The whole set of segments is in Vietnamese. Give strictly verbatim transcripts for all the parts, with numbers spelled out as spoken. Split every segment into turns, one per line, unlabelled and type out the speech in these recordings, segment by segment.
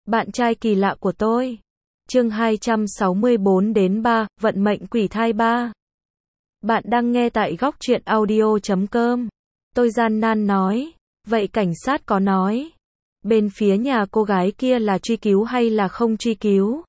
Bạn trai kỳ lạ của tôi. Chương hai trăm sáu mươi bốn đến ba, vận mệnh quỷ thai ba. Bạn đang nghe tại góc truyện audio chấm com. Tôi gian nan nói. Vậy cảnh sát có nói bên phía nhà cô gái kia là truy cứu hay là không truy cứu?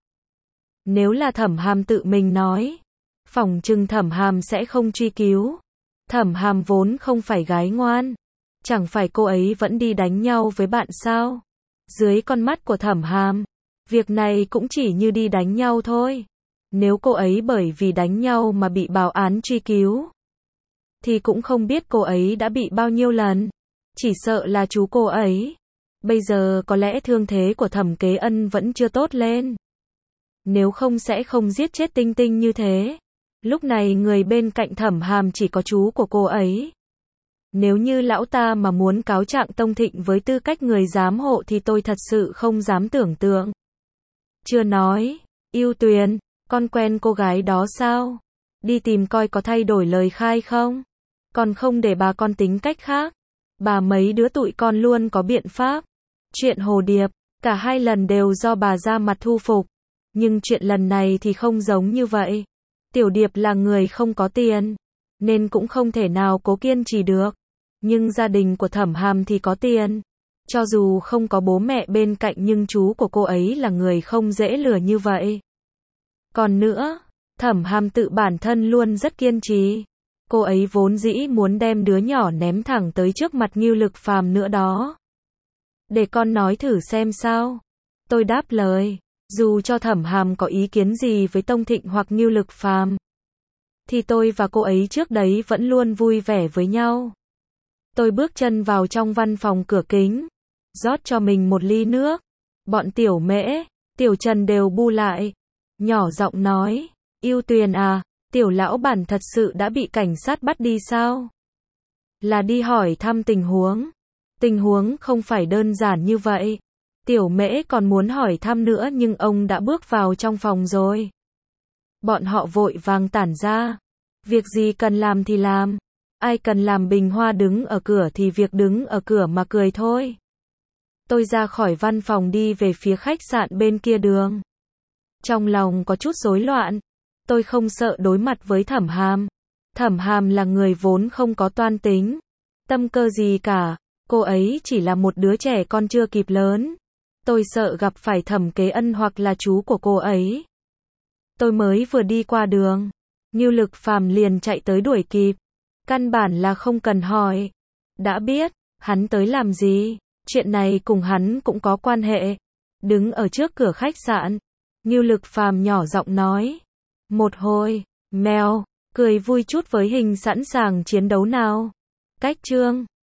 Nếu là Thẩm Hàm tự mình nói, phỏng chừng Thẩm Hàm sẽ không truy cứu. Thẩm Hàm vốn không phải gái ngoan. Chẳng phải cô ấy vẫn đi đánh nhau với bạn sao? Dưới con mắt của Thẩm Hàm, việc này cũng chỉ như đi đánh nhau thôi. Nếu cô ấy bởi vì đánh nhau mà bị báo án truy cứu, thì cũng không biết cô ấy đã bị bao nhiêu lần. Chỉ sợ là chú cô ấy bây giờ có lẽ thương thế của Thẩm Kế Ân vẫn chưa tốt lên. Nếu không sẽ không giết chết Tinh Tinh như thế. Lúc này người bên cạnh Thẩm Hàm chỉ có chú của cô ấy. Nếu như lão ta mà muốn cáo trạng Tông Thịnh với tư cách người giám hộ thì tôi thật sự không dám tưởng tượng. Chưa nói, Yêu Tuyền, con quen cô gái đó sao? Đi tìm coi có thay đổi lời khai không? Còn không để bà con tính cách khác. Bà mấy đứa tụi con luôn có biện pháp. Chuyện Hồ Điệp, cả hai lần đều do bà ra mặt thu phục. Nhưng chuyện lần này thì không giống như vậy. Tiểu Điệp là người không có tiền, nên cũng không thể nào cố kiên trì được. Nhưng gia đình của Thẩm Hàm thì có tiền. Cho dù không có bố mẹ bên cạnh nhưng chú của cô ấy là người không dễ lừa như vậy. Còn nữa, Thẩm Hàm tự bản thân luôn rất kiên trì. Cô ấy vốn dĩ muốn đem đứa nhỏ ném thẳng tới trước mặt Ngưu Lực Phàm nữa đó. Để con nói thử xem sao. Tôi đáp lời, dù cho Thẩm Hàm có ý kiến gì với Tông Thịnh hoặc Ngưu Lực Phàm, thì tôi và cô ấy trước đấy vẫn luôn vui vẻ với nhau. Tôi bước chân vào trong văn phòng cửa kính, rót cho mình một ly nước. Bọn Tiểu Mễ, Tiểu Trần đều bu lại, nhỏ giọng nói, Yêu Tuyền à, Tiểu lão bản thật sự đã bị cảnh sát bắt đi sao? Là đi hỏi thăm tình huống. Tình huống không phải đơn giản như vậy. Tiểu Mễ còn muốn hỏi thăm nữa nhưng ông đã bước vào trong phòng rồi. Bọn họ vội vàng tản ra. Việc gì cần làm thì làm. Ai cần làm bình hoa đứng ở cửa thì việc đứng ở cửa mà cười thôi. Tôi ra khỏi văn phòng đi về phía khách sạn bên kia đường. Trong lòng có chút rối loạn. Tôi không sợ đối mặt với Thẩm Hàm. Thẩm Hàm là người vốn không có toan tính, tâm cơ gì cả. Cô ấy chỉ là một đứa trẻ con chưa kịp lớn. Tôi sợ gặp phải Thẩm Kế Ân hoặc là chú của cô ấy. Tôi mới vừa đi qua đường, Ngưu Lực Phàm liền chạy tới đuổi kịp. Căn bản là không cần hỏi. Đã biết, hắn tới làm gì, chuyện này cùng hắn cũng có quan hệ. Đứng ở trước cửa khách sạn, Ngưu Lực Phàm nhỏ giọng nói. Một hồi, mèo, cười vui chút với hình sẵn sàng chiến đấu nào. Cách chương